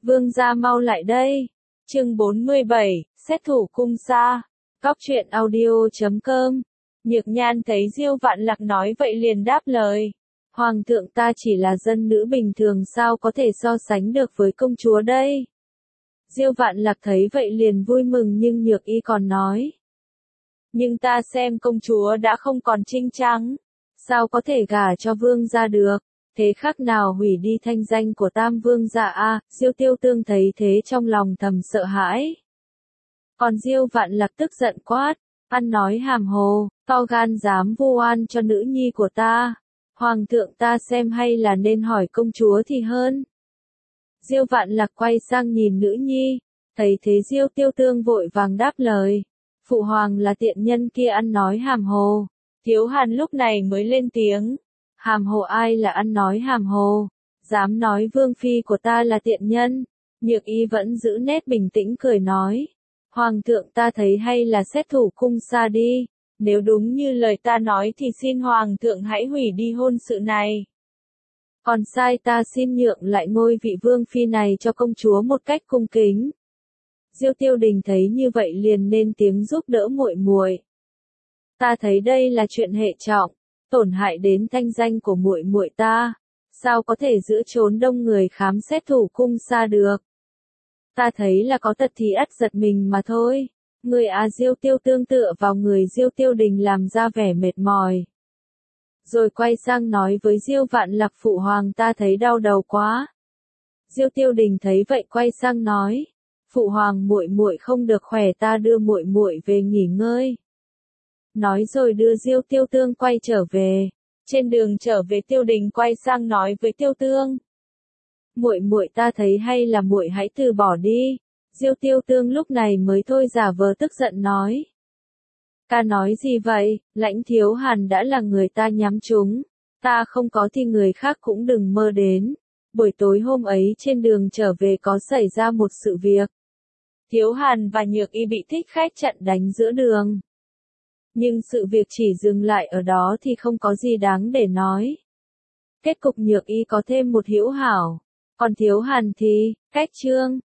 Vương gia mau lại đây. Chương 47, xét thủ cung sa. Góc truyện audio.com. Nhược Nhan thấy Diêu Vạn Lạc nói vậy liền đáp lời. Hoàng thượng, ta chỉ là dân nữ bình thường, sao có thể so sánh được với công chúa đây? Diêu Vạn Lạc thấy vậy liền vui mừng, nhưng Nhược Y còn nói. Nhưng ta xem công chúa đã không còn trinh trắng, sao có thể gả cho vương gia được? Thế khác nào hủy đi thanh danh của Tam vương gia a? Diêu Tiêu Tương thấy thế trong lòng thầm sợ hãi. Còn Diêu Vạn Lạc tức giận quát, ăn nói hàm hồ, to gan dám vu oan cho nữ nhi của ta. Hoàng thượng, ta xem hay là nên hỏi công chúa thì hơn. Diêu Vạn Lạc quay sang nhìn nữ nhi, thấy thế Diêu Tiêu Tương vội vàng đáp lời. Phụ hoàng là tiện nhân kia ăn nói hàm hồ. Thiếu Hàn lúc này mới lên tiếng. Hàm hồ? Ai là ăn nói hàm hồ? Dám nói vương phi của ta là tiện nhân? Nhược Y vẫn giữ nét bình tĩnh cười nói. Hoàng thượng, ta thấy hay là xét thủ cung sa đi. Nếu đúng như lời ta nói thì xin hoàng thượng hãy hủy đi hôn sự này. Còn sai ta xin nhượng lại ngôi vị vương phi này cho công chúa một cách cung kính. Diêu Tiêu Đình thấy như vậy liền lên tiếng giúp đỡ muội muội. Ta thấy đây là chuyện hệ trọng, tổn hại đến thanh danh của muội muội ta, sao có thể giữa chốn đông người khám xét thủ cung sa được? Ta thấy là có tật thì ắt giật mình mà thôi. Người Diêu Tiêu Tương tựa vào người Diêu Tiêu Đình làm ra vẻ mệt mỏi. Rồi quay sang nói với Diêu Vạn Lạc, phụ hoàng, ta thấy đau đầu quá. Diêu Tiêu Đình thấy vậy quay sang nói, phụ hoàng, muội muội không được khỏe, ta đưa muội muội về nghỉ ngơi. Nói rồi đưa Diêu Tiêu Tương quay trở về. Trên đường trở về Tiêu Đình quay sang nói với Tiêu Tương, muội muội, ta thấy hay là muội hãy từ bỏ đi. Diêu Tiêu Tương lúc này mới thôi giả vờ tức giận nói. Ca nói gì vậy? Lãnh Thiếu Hàn đã là người ta nhắm trúng. Ta không có thì người khác cũng đừng mơ đến. Buổi tối hôm ấy trên đường trở về có xảy ra một sự việc. Thiếu Hàn và Nhược Y bị thích khách chặn đánh giữa đường. Nhưng sự việc chỉ dừng lại ở đó thì không có gì đáng để nói. Kết cục Nhược Y có thêm một hữu hảo. Còn Thiếu Hàn thì, cách chương.